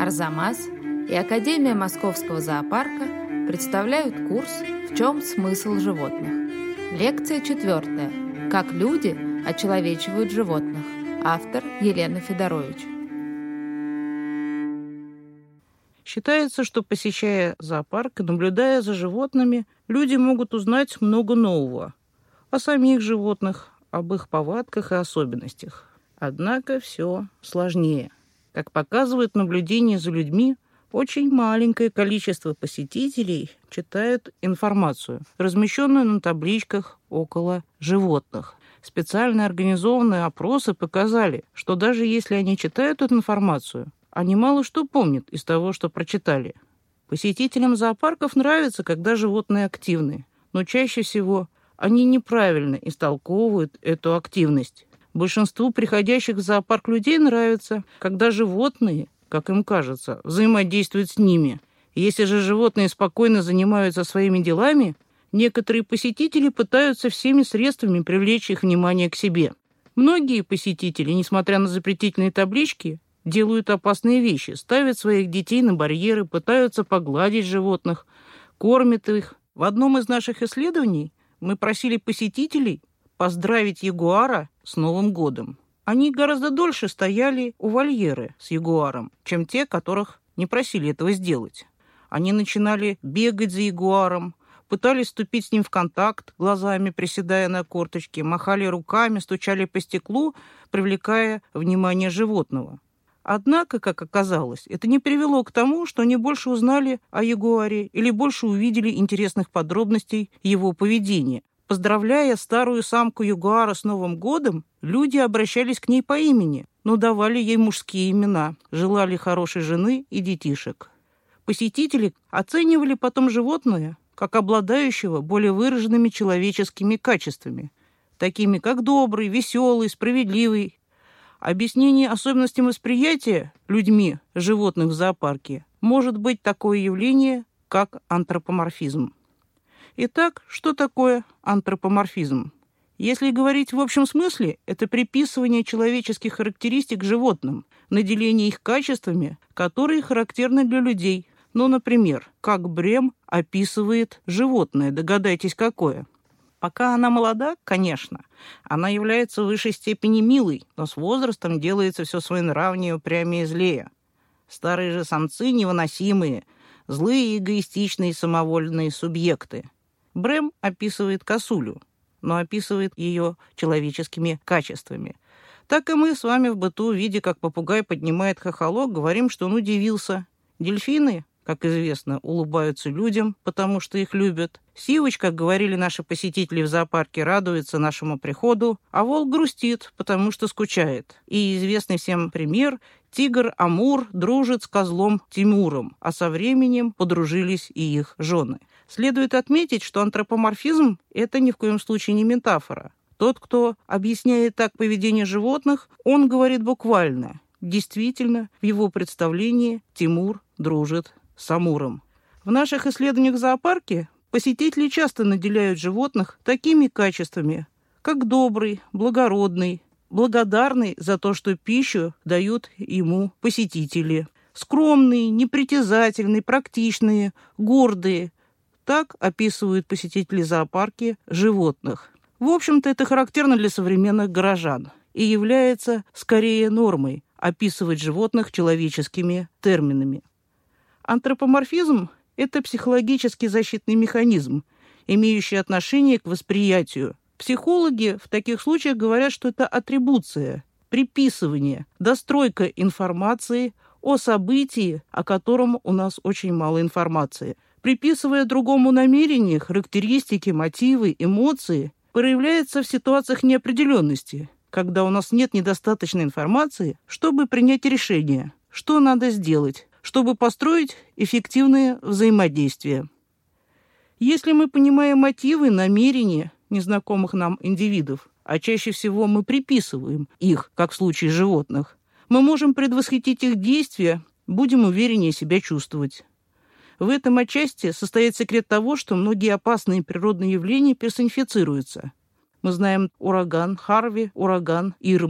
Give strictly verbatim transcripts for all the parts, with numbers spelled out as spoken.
Арзамас и Академия Московского зоопарка представляют курс «В чем смысл животных?». Лекция четвертая. Как люди очеловечивают животных. Автор Елена Федорович. Считается, что, посещая зоопарк и наблюдая за животными, люди могут узнать много нового о самих животных, об их повадках и особенностях. Однако все сложнее. Как показывает наблюдение за людьми, очень маленькое количество посетителей читают информацию, размещенную на табличках около животных. Специально организованные опросы показали, что даже если они читают эту информацию, они мало что помнят из того, что прочитали. Посетителям зоопарков нравится, когда животные активны, но чаще всего они неправильно истолковывают эту активность. Большинству приходящих в зоопарк людей нравится, когда животные, как им кажется, взаимодействуют с ними. Если же животные спокойно занимаются своими делами, некоторые посетители пытаются всеми средствами привлечь их внимание к себе. Многие посетители, несмотря на запретительные таблички, делают опасные вещи, ставят своих детей на барьеры, пытаются погладить животных, кормят их. В одном из наших исследований мы просили посетителей поздравить ягуара с Новым годом. Они гораздо дольше стояли у вольеры с ягуаром, чем те, которых не просили этого сделать. Они начинали бегать за ягуаром, пытались вступить с ним в контакт, глазами приседая на корточки, махали руками, стучали по стеклу, привлекая внимание животного. Однако, как оказалось, это не привело к тому, что они больше узнали о ягуаре или больше увидели интересных подробностей его поведения. Поздравляя старую самку ягуара с Новым годом, люди обращались к ней по имени, но давали ей мужские имена, желали хорошей жены и детишек. Посетители оценивали потом животное как обладающего более выраженными человеческими качествами, такими как добрый, веселый, справедливый. Объяснение особенностям восприятия людьми животных в зоопарке может быть такое явление, как антропоморфизм. Итак, что такое антропоморфизм? Если говорить в общем смысле, это приписывание человеческих характеристик животным, наделение их качествами, которые характерны для людей. Ну, например, как Брем описывает животное, догадайтесь, какое. Пока она молода, конечно, она является в высшей степени милой, но с возрастом делается все своенравнее, упрямее и злее. Старые же самцы невыносимые, злые, эгоистичные, самовольные субъекты. Брем описывает косулю, но описывает ее человеческими качествами. Так и мы с вами в быту, видя, как попугай поднимает хохолок, говорим, что он удивился. Дельфины, как известно, улыбаются людям, потому что их любят. Сивыч, как говорили наши посетители в зоопарке, радуется нашему приходу, а волк грустит, потому что скучает. И известный всем пример – тигр Амур дружит с козлом Тимуром, а со временем подружились и их жены. Следует отметить, что антропоморфизм – это ни в коем случае не метафора. Тот, кто объясняет так поведение животных, он говорит буквально. Действительно, в его представлении Тимур дружит с Амуром. В наших исследованиях в зоопарке посетители часто наделяют животных такими качествами, как добрый, благородный, благодарный за то, что пищу дают ему посетители, скромные, непритязательные, практичные, гордые. Так описывают посетители зоопарки животных. В общем-то, это характерно для современных горожан и является скорее нормой описывать животных человеческими терминами. Антропоморфизм – это психологический защитный механизм, имеющий отношение к восприятию. Психологи в таких случаях говорят, что это атрибуция, приписывание, достройка информации о событии, о котором у нас очень мало информации. Приписывая другому намерения, характеристики, мотивы, эмоции, проявляется в ситуациях неопределенности, когда у нас нет недостаточной информации, чтобы принять решение, что надо сделать, чтобы построить эффективные взаимодействия. Если мы понимаем мотивы, намерения незнакомых нам индивидов, а чаще всего мы приписываем их, как в случае животных, мы можем предвосхитить их действия, будем увереннее себя чувствовать. В этом отчасти состоит секрет того, что многие опасные природные явления персонифицируются. Мы знаем ураган Харви, ураган Ирма.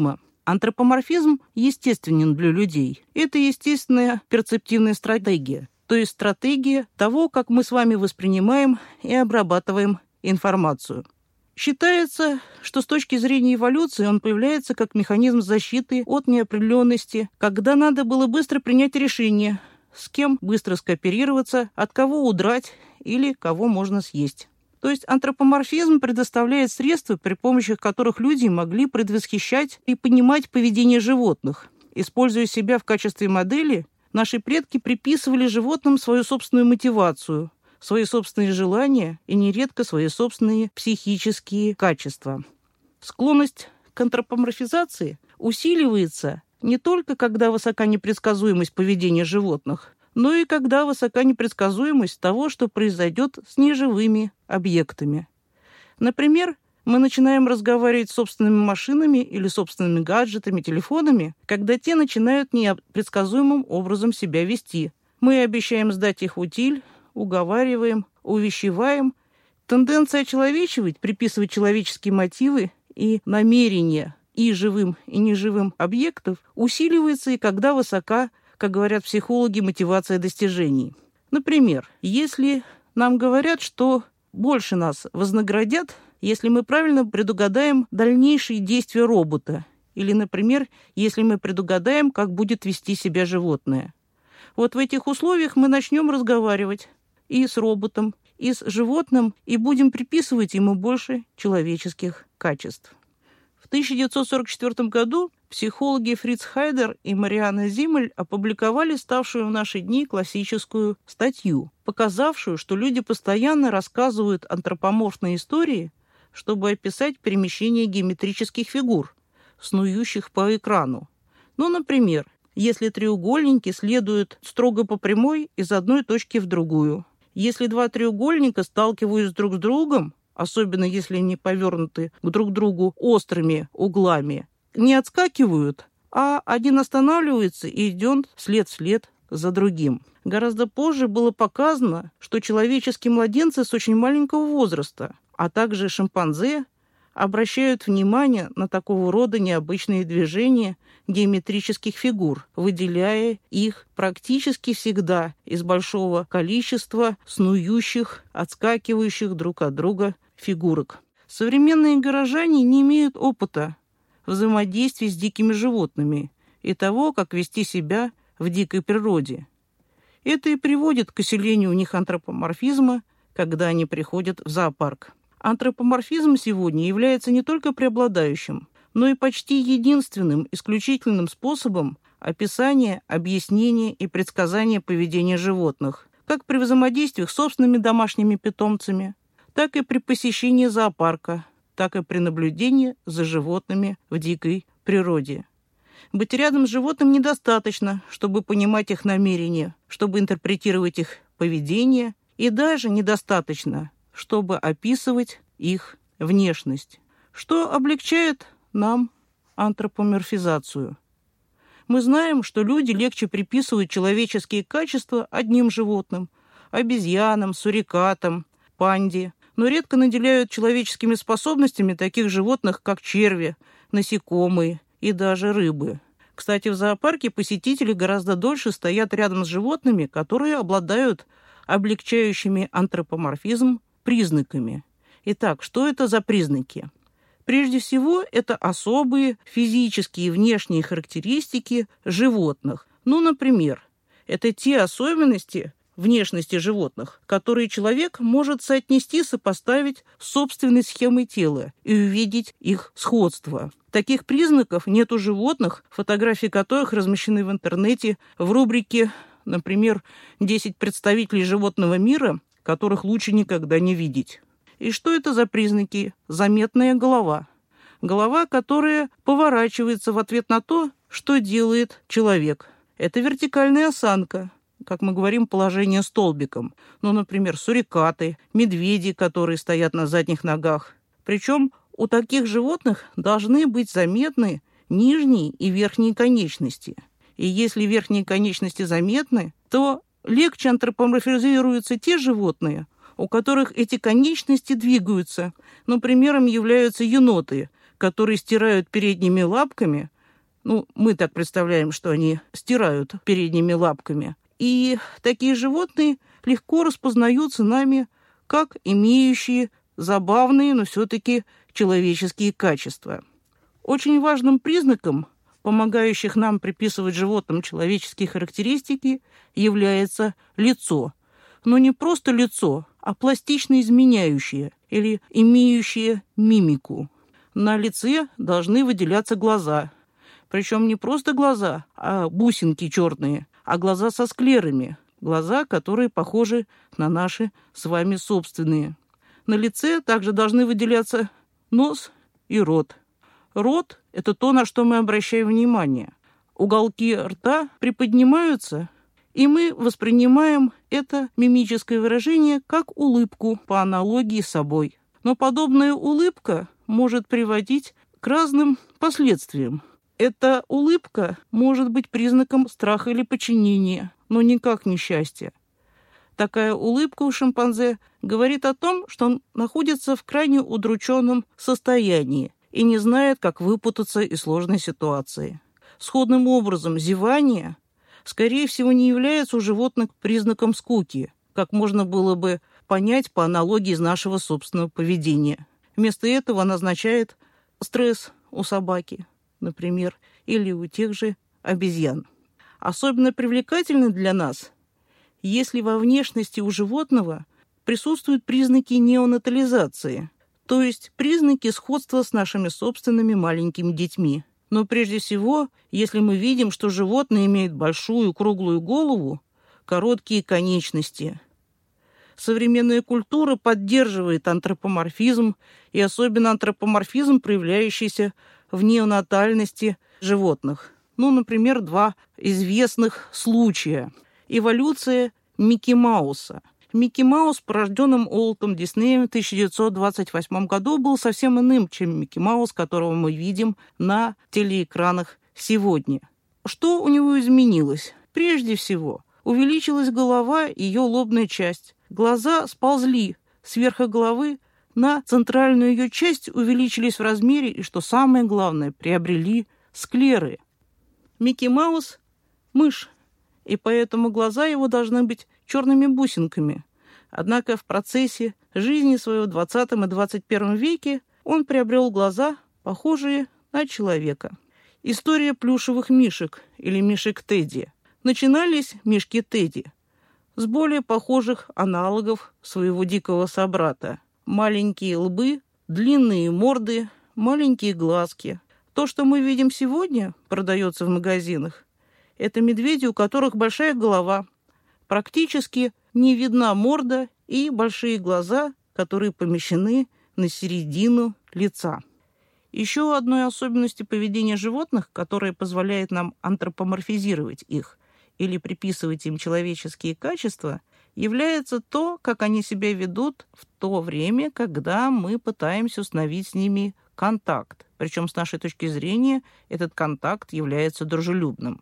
Антропоморфизм естественен для людей. Это естественная перцептивная стратегия, то есть стратегия того, как мы с вами воспринимаем и обрабатываем информацию. Считается, что с точки зрения эволюции он появляется как механизм защиты от неопределенности, когда надо было быстро принять решение, с кем быстро скооперироваться, от кого удрать или кого можно съесть. То есть антропоморфизм предоставляет средства, при помощи которых люди могли предвосхищать и понимать поведение животных. Используя себя в качестве модели, наши предки приписывали животным свою собственную мотивацию, свои собственные желания и нередко свои собственные психические качества. Склонность к антропоморфизации усиливается не только когда высока непредсказуемость поведения животных, но и когда высока непредсказуемость того, что произойдет с неживыми объектами. Например, мы начинаем разговаривать с собственными машинами или собственными гаджетами, телефонами, когда те начинают непредсказуемым образом себя вести. Мы обещаем сдать их в утиль, уговариваем, увещеваем. Тенденция очеловечивать, приписывать человеческие мотивы и намерения и живым, и неживым объектов усиливается и когда высока, как говорят психологи, мотивация достижений. Например, если нам говорят, что больше нас вознаградят, если мы правильно предугадаем дальнейшие действия робота, или, например, если мы предугадаем, как будет вести себя животное. Вот в этих условиях мы начнем разговаривать и с роботом, и с животным, и будем приписывать ему больше человеческих качеств. В тысяча девятьсот сорок четвёртом году психологи Фриц Хайдер и Марианна Зиммель опубликовали ставшую в наши дни классическую статью, показавшую, что люди постоянно рассказывают антропоморфные истории, чтобы описать перемещение геометрических фигур, снующих по экрану. Ну, например, если треугольники следуют строго по прямой из одной точки в другую. Если два треугольника сталкиваются друг с другом, особенно если они повернуты к друг другу острыми углами, не отскакивают, а один останавливается и идет след вслед за другим. Гораздо позже было показано, что человеческие младенцы с очень маленького возраста, а также шимпанзе, обращают внимание на такого рода необычные движения геометрических фигур, выделяя их практически всегда из большого количества снующих, отскакивающих друг от друга фигурок. Современные горожане не имеют опыта взаимодействия с дикими животными и того, как вести себя в дикой природе. Это и приводит к усилению у них антропоморфизма, когда они приходят в зоопарк. Антропоморфизм сегодня является не только преобладающим, но и почти единственным исключительным способом описания, объяснения и предсказания поведения животных, как при взаимодействиях с собственными домашними питомцами, так и при посещении зоопарка, так и при наблюдении за животными в дикой природе. Быть рядом с животным недостаточно, чтобы понимать их намерения, чтобы интерпретировать их поведение, и даже недостаточно, чтобы описывать их внешность, что облегчает нам антропоморфизацию. Мы знаем, что люди легче приписывают человеческие качества одним животным – обезьянам, сурикатам, панде, но редко наделяют человеческими способностями таких животных, как черви, насекомые и даже рыбы. Кстати, в зоопарке посетители гораздо дольше стоят рядом с животными, которые обладают облегчающими антропоморфизм признаками. Итак, что это за признаки? Прежде всего, это особые физические и внешние характеристики животных. Ну, например, это те особенности внешности животных, которые человек может соотнести, сопоставить с собственной схемой тела и увидеть их сходство. Таких признаков нет у животных, фотографии которых размещены в интернете в рубрике, например, «десять представителей животного мира, которых лучше никогда не видеть». И что это за признаки? Заметная голова. Голова, которая поворачивается в ответ на то, что делает человек. Это вертикальная осанка, как мы говорим, положение столбиком. Ну, например, сурикаты, медведи, которые стоят на задних ногах. Причем у таких животных должны быть заметны нижние и верхние конечности. И если верхние конечности заметны, то легче антропоморфизируются те животные, у которых эти конечности двигаются. Ну, примером являются еноты, которые стирают передними лапками Ну, мы так представляем, что они стирают передними лапками. И такие животные легко распознаются нами как имеющие забавные, но все-таки человеческие качества. Очень важным признаком, помогающих нам приписывать животным человеческие характеристики, является лицо. Но не просто лицо, а пластично изменяющее или имеющее мимику. На лице должны выделяться глаза. Причем не просто глаза, а бусинки черные, а глаза со склерами. Глаза, которые похожи на наши с вами собственные. На лице также должны выделяться нос и рот. Рот – это то, на что мы обращаем внимание. Уголки рта приподнимаются, и мы воспринимаем это мимическое выражение как улыбку по аналогии с собой. Но подобная улыбка может приводить к разным последствиям. Эта улыбка может быть признаком страха или подчинения, но никак не счастья. Такая улыбка у шимпанзе говорит о том, что он находится в крайне удрученном состоянии и не знает, как выпутаться из сложной ситуации. Сходным образом, зевание, скорее всего, не является у животных признаком скуки, как можно было бы понять по аналогии из нашего собственного поведения. Вместо этого он означает стресс у собаки, например, или у тех же обезьян. Особенно привлекательны для нас, если во внешности у животного присутствуют признаки неонатализации, то есть признаки сходства с нашими собственными маленькими детьми. Но прежде всего, если мы видим, что животное имеет большую круглую голову, короткие конечности. Современная культура поддерживает антропоморфизм, и особенно антропоморфизм, проявляющийся в неонатальности животных. Ну, например, два известных случая. Эволюция Микки Мауса. Микки Маус, порожденным Уолтом Диснеем в тысяча девятьсот двадцать восьмом году, был совсем иным, чем Микки Маус, которого мы видим на телеэкранах сегодня. Что у него изменилось? Прежде всего, увеличилась голова и ее лобная часть. Глаза сползли сверху головы на центральную ее часть, увеличились в размере и, что самое главное, приобрели склеры. Микки Маус – мышь, и поэтому глаза его должны быть черными бусинками. Однако в процессе жизни своего в двадцатом и двадцать первом веке он приобрел глаза, похожие на человека. История плюшевых мишек или мишек Тедди. Начинались мишки Тедди с более похожих аналогов своего дикого собрата. Маленькие лбы, длинные морды, маленькие глазки. То, что мы видим сегодня, продается в магазинах, это медведи, у которых большая голова, практически не видна морда и большие глаза, которые помещены на середину лица. Еще одной особенностью поведения животных, которая позволяет нам антропоморфизировать их или приписывать им человеческие качества, является то, как они себя ведут в то время, когда мы пытаемся установить с ними контакт. Причем, с нашей точки зрения, этот контакт является дружелюбным.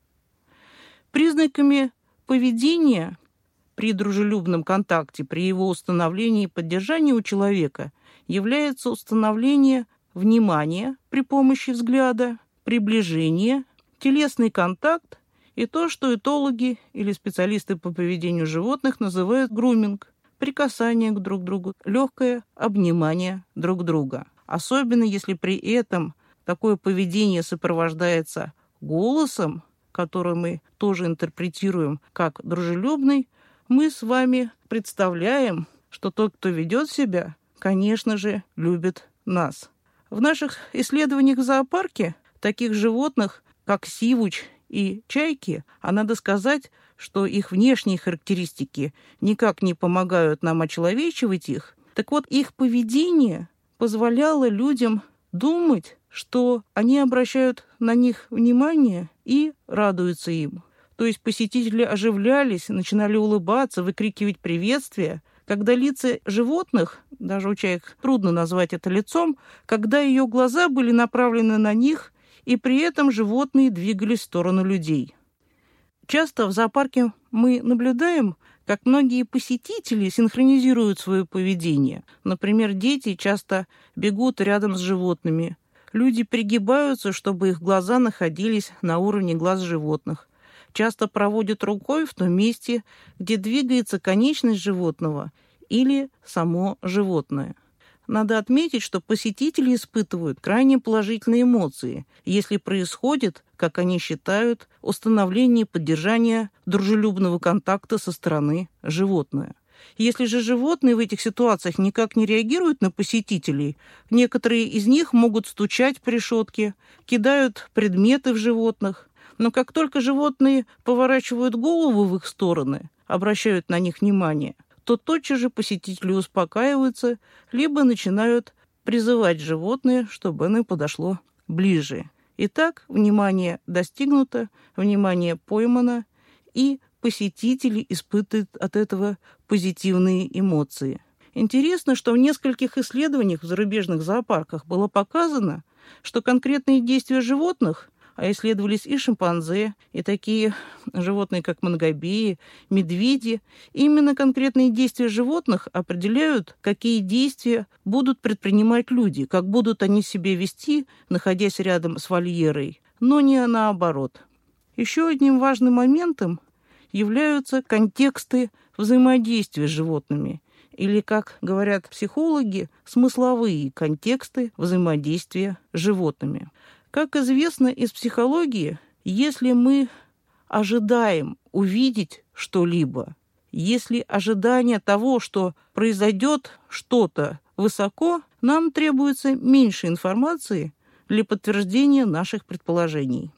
Признаками поведения при дружелюбном контакте, при его установлении и поддержании у человека является установление внимания при помощи взгляда, приближение, телесный контакт и то, что этологи или специалисты по поведению животных называют груминг, прикасание к друг другу, легкое обнимание друг друга. Особенно если при этом такое поведение сопровождается голосом, который мы тоже интерпретируем как дружелюбный, мы с вами представляем, что тот, кто ведет себя, конечно же, любит нас. В наших исследованиях в зоопарке таких животных, как сивуч и чайки, а надо сказать, что их внешние характеристики никак не помогают нам очеловечивать их, так вот, их поведение позволяло людям думать, что они обращают на них внимание и радуются им. То есть посетители оживлялись, начинали улыбаться, выкрикивать приветствия, когда лица животных, даже у чаек трудно назвать это лицом, когда ее глаза были направлены на них, и при этом животные двигались в сторону людей. Часто в зоопарке мы наблюдаем, как многие посетители синхронизируют свое поведение. Например, дети часто бегут рядом с животными, Люди пригибаются, чтобы их глаза находились на уровне глаз животных. Часто проводят рукой в том месте, где двигается конечность животного или само животное. Надо отметить, что посетители испытывают крайне положительные эмоции, если происходит, как они считают, установление и поддержание дружелюбного контакта со стороны животного. Если же животные в этих ситуациях никак не реагируют на посетителей, некоторые из них могут стучать по решетке, кидают предметы в животных. Но как только животные поворачивают голову в их стороны, обращают на них внимание, то тотчас же посетители успокаиваются, либо начинают призывать животное, чтобы оно подошло ближе. Итак, внимание достигнуто, внимание поймано, и посетители испытывают от этого позитивные эмоции. Интересно, что в нескольких исследованиях в зарубежных зоопарках было показано, что конкретные действия животных, а исследовались и шимпанзе, и такие животные, как мангобеи, медведи, именно конкретные действия животных определяют, какие действия будут предпринимать люди, как будут они себя вести, находясь рядом с вольерой, но не наоборот. Еще одним важным моментом являются контексты взаимодействия с животными, или, как говорят психологи, смысловые контексты взаимодействия с животными. Как известно из психологии, если мы ожидаем увидеть что-либо, если ожидание того, что произойдет что-то высоко, нам требуется меньше информации для подтверждения наших предположений.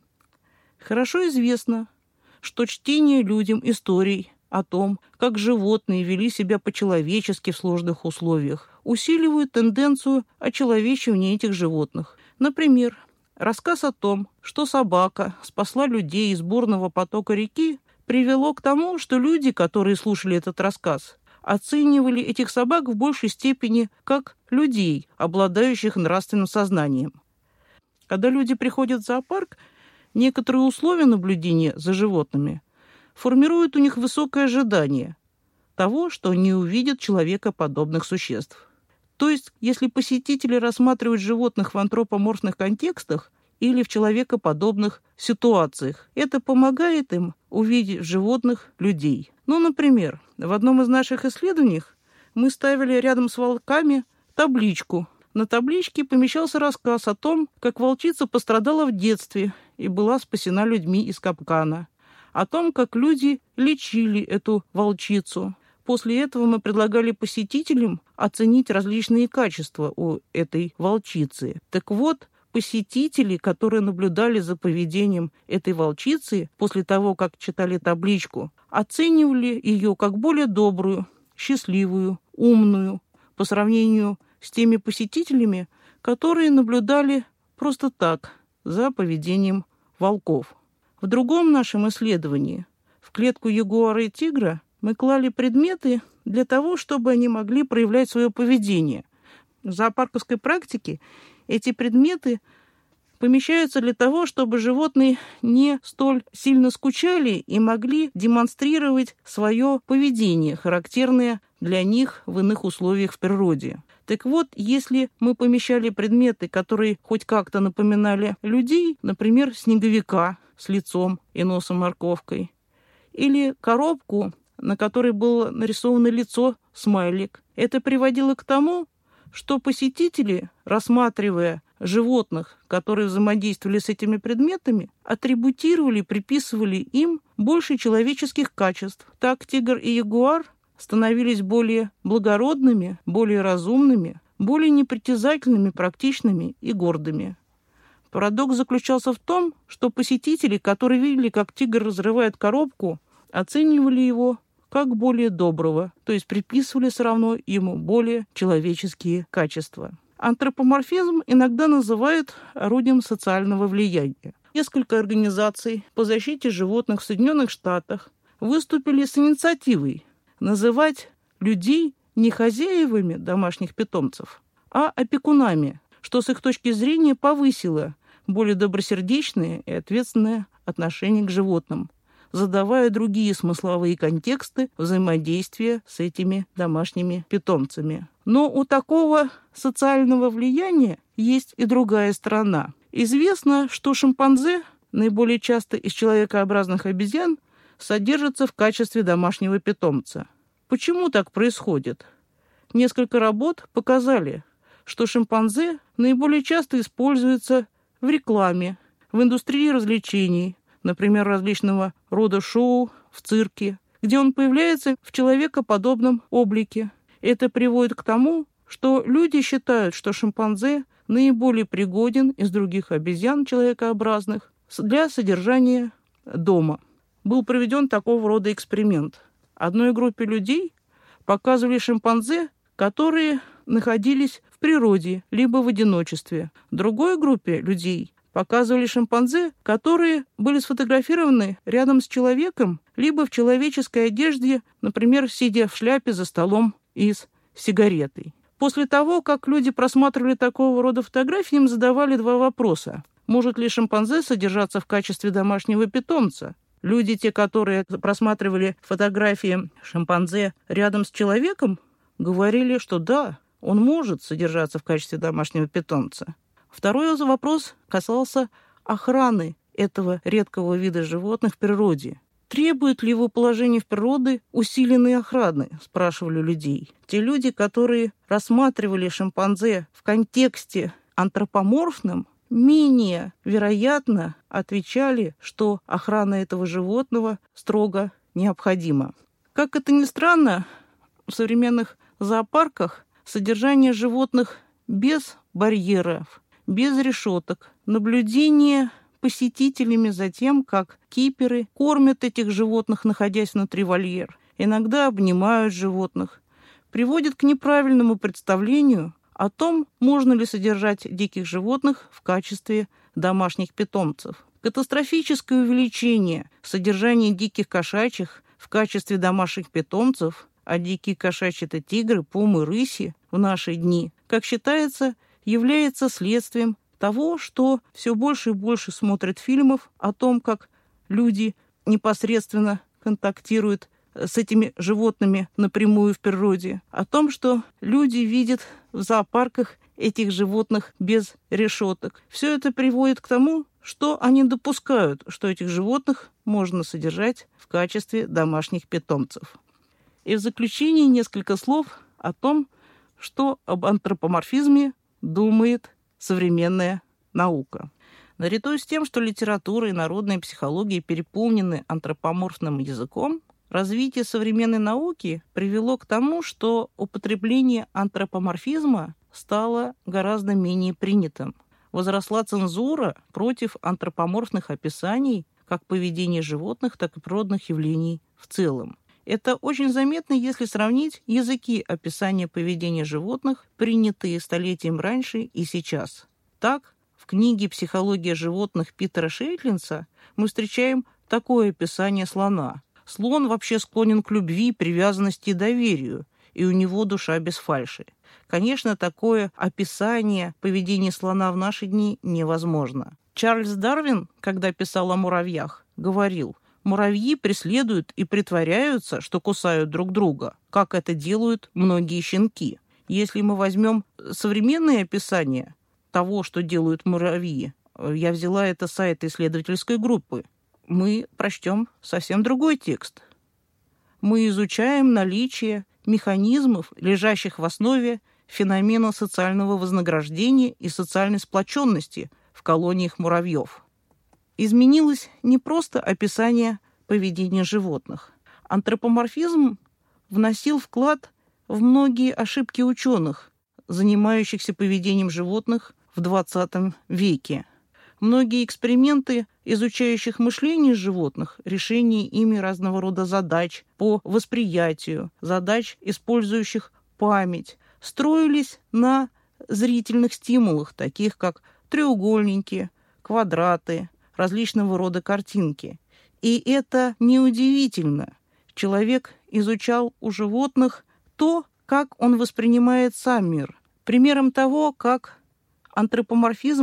Хорошо известно, что чтение людям историй о том, как животные вели себя по-человечески в сложных условиях, усиливает тенденцию очеловечивания этих животных. Например, рассказ о том, что собака спасла людей из бурного потока реки, привело к тому, что люди, которые слушали этот рассказ, оценивали этих собак в большей степени как людей, обладающих нравственным сознанием. Когда люди приходят в зоопарк, некоторые условия наблюдения за животными формируют у них высокое ожидание того, что они увидят человекоподобных существ. То есть, если посетители рассматривают животных в антропоморфных контекстах или в человекоподобных ситуациях, это помогает им увидеть в животных людей. Ну, например, в одном из наших исследований мы ставили рядом с волками табличку. На табличке помещался рассказ о том, как волчица пострадала в детстве и была спасена людьми из капкана, о том, как люди лечили эту волчицу. После этого мы предлагали посетителям оценить различные качества у этой волчицы. Так вот, посетители, которые наблюдали за поведением этой волчицы после того, как читали табличку, оценивали ее как более добрую, счастливую, умную по сравнению с теми посетителями, которые наблюдали просто так за поведением волков. В другом нашем исследовании в клетку ягуара и тигра мы клали предметы для того, чтобы они могли проявлять свое поведение. В зоопарковской практике эти предметы помещаются для того, чтобы животные не столь сильно скучали и могли демонстрировать свое поведение, характерное для них в иных условиях в природе. Так вот, если мы помещали предметы, которые хоть как-то напоминали людей, например, снеговика с лицом и носом-морковкой, или коробку, на которой было нарисовано лицо, смайлик, это приводило к тому, что посетители, рассматривая животных, которые взаимодействовали с этими предметами, атрибутировали, приписывали им больше человеческих качеств. Так тигр и ягуар становились более благородными, более разумными, более непритязательными, практичными и гордыми. Парадокс заключался в том, что посетители, которые видели, как тигр разрывает коробку, оценивали его как более доброго, то есть приписывали все равно ему более человеческие качества. Антропоморфизм иногда называют орудием социального влияния. Несколько организаций по защите животных в Соединенных Штатах выступили с инициативой называть людей не хозяевами домашних питомцев, а опекунами, что с их точки зрения повысило более добросердечное и ответственное отношение к животным. задавая другие смысловые контексты взаимодействия с этими домашними питомцами. Но у такого социального влияния есть и другая сторона. Известно, что шимпанзе, наиболее часто из человекообразных обезьян, содержатся в качестве домашнего питомца. Почему так происходит? Несколько работ показали, что шимпанзе наиболее часто используется в рекламе, в индустрии развлечений, например, различного рода шоу в цирке, где он появляется в человекоподобном облике. Это приводит к тому, что люди считают, что шимпанзе наиболее пригоден из других обезьян человекообразных для содержания дома. Был проведен такого рода эксперимент. Одной группе людей показывали шимпанзе, которые находились в природе, либо в одиночестве. Другой группе людей показывали шимпанзе, которые были сфотографированы рядом с человеком, либо в человеческой одежде, например, сидя в шляпе за столом и с сигаретой. После того, как люди просматривали такого рода фотографии, им задавали два вопроса. Может ли шимпанзе содержаться в качестве домашнего питомца? Люди, те, которые просматривали фотографии шимпанзе рядом с человеком, говорили, что да, он может содержаться в качестве домашнего питомца. Второй вопрос касался охраны этого редкого вида животных в природе. Требует ли его положение в природе усиленной охраны, спрашивали людей. Те люди, которые рассматривали шимпанзе в контексте антропоморфном, менее вероятно отвечали, что охрана этого животного строго необходима. Как это ни странно, в современных зоопарках содержание животных без барьеров, без решеток, наблюдение посетителями за тем, как киперы кормят этих животных, находясь внутри вольера, иногда обнимают животных, приводит к неправильному представлению о том, можно ли содержать диких животных в качестве домашних питомцев. Катастрофическое увеличение содержания диких кошачьих в качестве домашних питомцев, а дикие кошачьи – это тигры, пумы, рыси в наши дни, как считается, является следствием того, что все больше и больше смотрят фильмов о том, как люди непосредственно контактируют с этими животными напрямую в природе, о том, что люди видят в зоопарках этих животных без решеток. Все это приводит к тому, что они допускают, что этих животных можно содержать в качестве домашних питомцев. И в заключение несколько слов о том, что об антропоморфизме думает современная наука. Наряду с тем, что литература и народная психология переполнены антропоморфным языком, развитие современной науки привело к тому, что употребление антропоморфизма стало гораздо менее принятым. Возросла цензура против антропоморфных описаний как поведения животных, так и природных явлений в целом. Это очень заметно, если сравнить языки описания поведения животных, принятые столетием раньше и сейчас. Так, в книге «Психология животных» Питера Шейтлинса мы встречаем такое описание слона. Слон вообще склонен к любви, привязанности и доверию, и у него душа без фальши. Конечно, такое описание поведения слона в наши дни невозможно. Чарльз Дарвин, когда писал о муравьях, говорил: «Муравьи преследуют и притворяются, что кусают друг друга, как это делают многие щенки». Если мы возьмем современные описания того, что делают муравьи, я взяла это с сайта исследовательской группы, мы прочтем совсем другой текст. Мы изучаем наличие механизмов, лежащих в основе феномена социального вознаграждения и социальной сплоченности в колониях муравьев. Изменилось не просто описание поведения животных. Антропоморфизм вносил вклад в многие ошибки ученых, занимающихся поведением животных в двадцатом веке. Многие эксперименты, изучающих мышление животных, решение ими разного рода задач по восприятию, задач, использующих память, строились на зрительных стимулах, таких как треугольники, квадраты, различного рода картинки. И это неудивительно. Человек изучал у животных то, как он воспринимает сам мир. Примером того, как антропоморфизм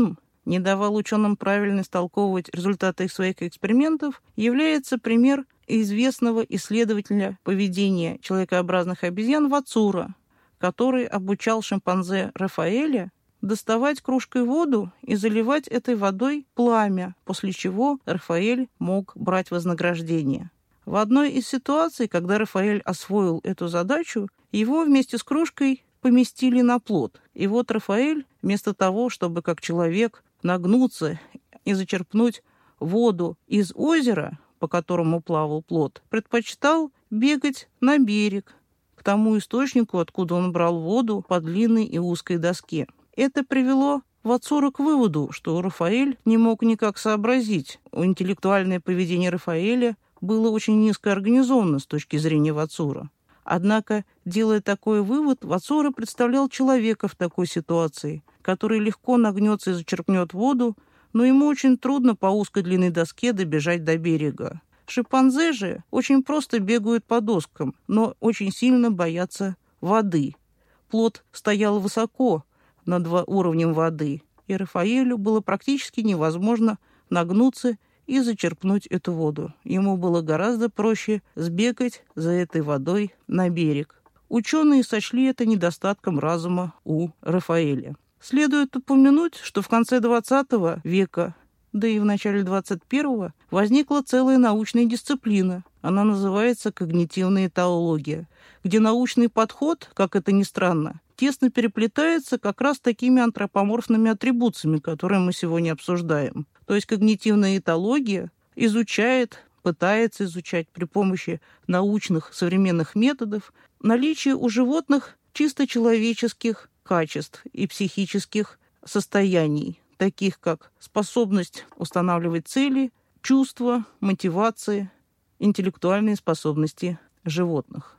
не давал ученым правильно истолковывать результаты их своих экспериментов, является пример известного исследователя поведения человекообразных обезьян Вацура, который обучал шимпанзе Рафаэля доставать кружкой воду и заливать этой водой пламя, после чего Рафаэль мог брать вознаграждение. В одной из ситуаций, когда Рафаэль освоил эту задачу, его вместе с кружкой поместили на плот. И вот Рафаэль, вместо того, чтобы как человек нагнуться и зачерпнуть воду из озера, по которому плавал плот, предпочитал бегать на берег, к тому источнику, откуда он брал воду по длинной и узкой доске. Это привело Вацура к выводу, что Рафаэль не мог никак сообразить. Интеллектуальное поведение Рафаэля было очень низко организовано с точки зрения Вацура. Однако, делая такой вывод, Вацура представлял человека в такой ситуации, который легко нагнется и зачерпнет воду, но ему очень трудно по узкой длинной доске добежать до берега. Шимпанзе же очень просто бегают по доскам, но очень сильно боятся воды. Плот стоял высоко над уровнем воды, и Рафаэлю было практически невозможно нагнуться и зачерпнуть эту воду. Ему было гораздо проще сбегать за этой водой на берег. Ученые сочли это недостатком разума у Рафаэля. Следует упомянуть, что в конце двадцатого века, да и в начале двадцать первого, возникла целая научная дисциплина. Она называется когнитивная этология, где научный подход, как это ни странно, тесно переплетается как раз такими антропоморфными атрибуциями, которые мы сегодня обсуждаем. То есть когнитивная этология изучает, пытается изучать при помощи научных современных методов наличие у животных чисто человеческих качеств и психических состояний, таких как способность устанавливать цели, чувства, мотивации, интеллектуальные способности животных.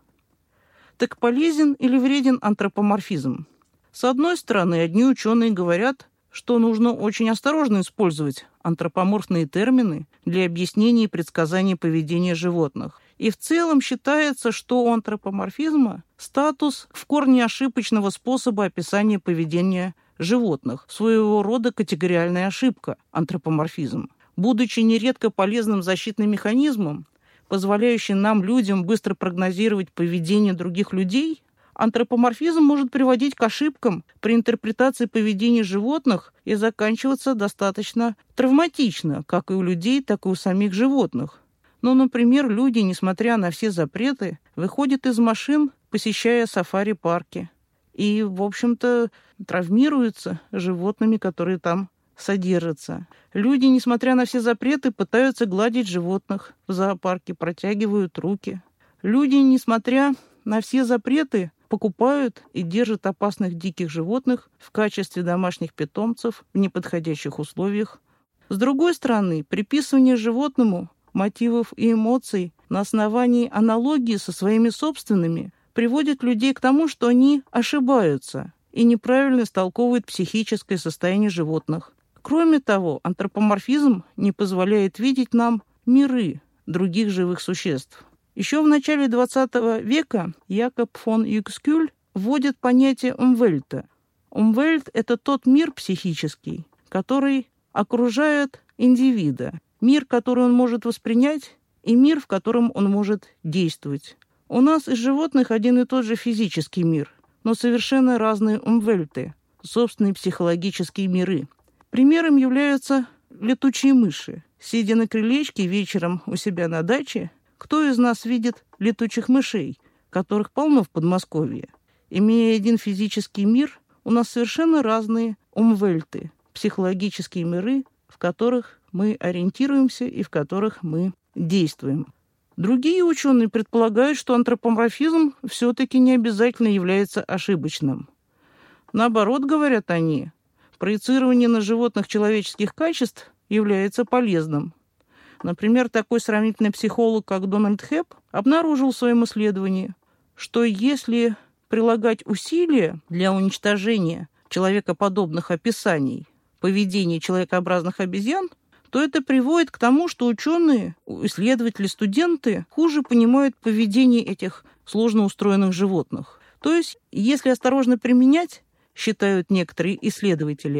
Так полезен или вреден антропоморфизм? С одной стороны, одни ученые говорят, что нужно очень осторожно использовать антропоморфные термины для объяснения и предсказания поведения животных. И в целом считается, что у антропоморфизма статус в корне ошибочного способа описания поведения животных, своего рода категориальная ошибка, антропоморфизм. Будучи нередко полезным защитным механизмом, позволяющим нам, людям, быстро прогнозировать поведение других людей, антропоморфизм может приводить к ошибкам при интерпретации поведения животных и заканчиваться достаточно травматично, как и у людей, так и у самих животных. Ну, например, люди, несмотря на все запреты, выходят из машин, посещая сафари-парки, и, в общем-то, травмируются животными, которые там содержатся. Люди, несмотря на все запреты, пытаются гладить животных в зоопарке, протягивают руки. Люди, несмотря на все запреты, покупают и держат опасных диких животных в качестве домашних питомцев в неподходящих условиях. С другой стороны, приписывание животному мотивов и эмоций на основании аналогии со своими собственными приводит людей к тому, что они ошибаются и неправильно истолковывают психическое состояние животных. Кроме того, антропоморфизм не позволяет видеть нам миры других живых существ. Еще в начале двадцатого века Якоб фон Юкскюль вводит понятие «умвельта». Умвельт – это тот мир психический, который окружает индивида, мир, который он может воспринять, и мир, в котором он может действовать. У нас из животных один и тот же физический мир, но совершенно разные умвельты, собственные психологические миры. Примером являются летучие мыши. Сидя на крылечке вечером у себя на даче, кто из нас видит летучих мышей, которых полно в Подмосковье? Имея один физический мир, у нас совершенно разные умвельты, психологические миры, в которых мы ориентируемся и в которых мы действуем. Другие ученые предполагают, что антропоморфизм все-таки не обязательно является ошибочным. Наоборот, говорят они, проецирование на животных человеческих качеств является полезным. Например, такой сравнительный психолог, как Дональд Хэбб, обнаружил в своем исследовании, что если прилагать усилия для уничтожения человекоподобных описаний поведения человекообразных обезьян, то это приводит к тому, что ученые, исследователи, студенты хуже понимают поведение этих сложно устроенных животных. То есть, если осторожно применять, считают некоторые исследователи,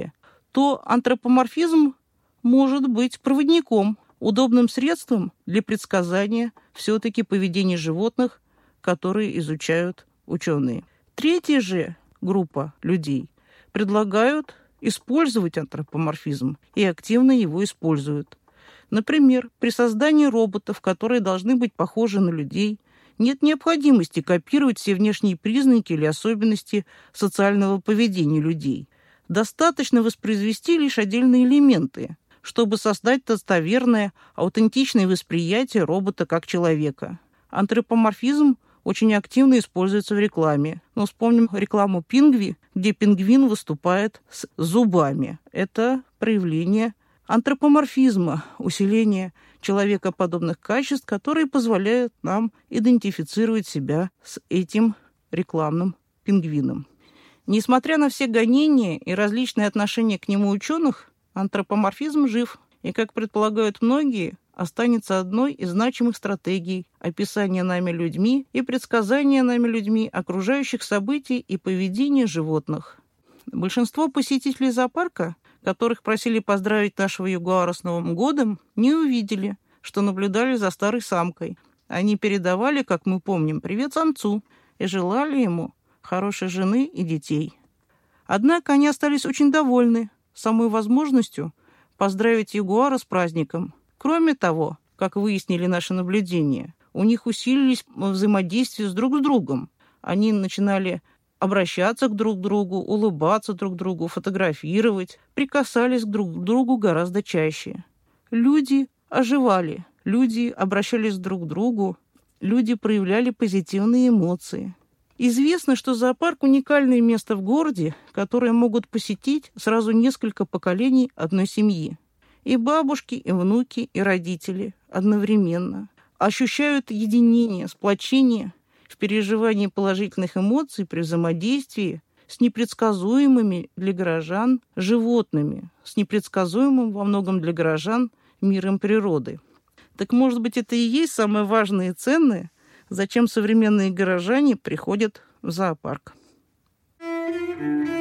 то антропоморфизм может быть проводником, удобным средством для предсказания все-таки поведения животных, которые изучают ученые. Третья же группа людей предлагают использовать антропоморфизм и активно его используют. Например, при создании роботов, которые должны быть похожи на людей, нет необходимости копировать все внешние признаки или особенности социального поведения людей. Достаточно воспроизвести лишь отдельные элементы, чтобы создать достоверное, аутентичное восприятие робота как человека. Антропоморфизм очень активно используется в рекламе. Но вспомним рекламу Пингви, где пингвин выступает с зубами. Это проявление антропоморфизма, усиление человекоподобных качеств, которые позволяют нам идентифицировать себя с этим рекламным пингвином. Несмотря на все гонения и различные отношения к нему ученых, антропоморфизм жив и, как предполагают многие, останется одной из значимых стратегий описания нами людьми и предсказания нами людьми окружающих событий и поведения животных. Большинство посетителей зоопарка, которых просили поздравить нашего ягуара с Новым годом, не увидели, что наблюдали за старой самкой. Они передавали, как мы помним, привет самцу и желали ему хорошей жены и детей. Однако они остались очень довольны самой возможностью поздравить ягуара с праздником. Кроме того, как выяснили наши наблюдения, у них усилились взаимодействия с друг с другом. Они начинали обращаться к друг другу, улыбаться друг другу, фотографировать, прикасались друг к другу гораздо чаще. Люди оживали, люди обращались друг к другу, люди проявляли позитивные эмоции. Известно, что зоопарк – уникальное место в городе, которое могут посетить сразу несколько поколений одной семьи. И бабушки, и внуки, и родители одновременно ощущают единение, сплочение в переживании положительных эмоций при взаимодействии с непредсказуемыми для горожан животными, с непредсказуемым во многом для горожан миром природы. Так, может быть, это и есть самое важное и ценное, зачем современные горожане приходят в зоопарк.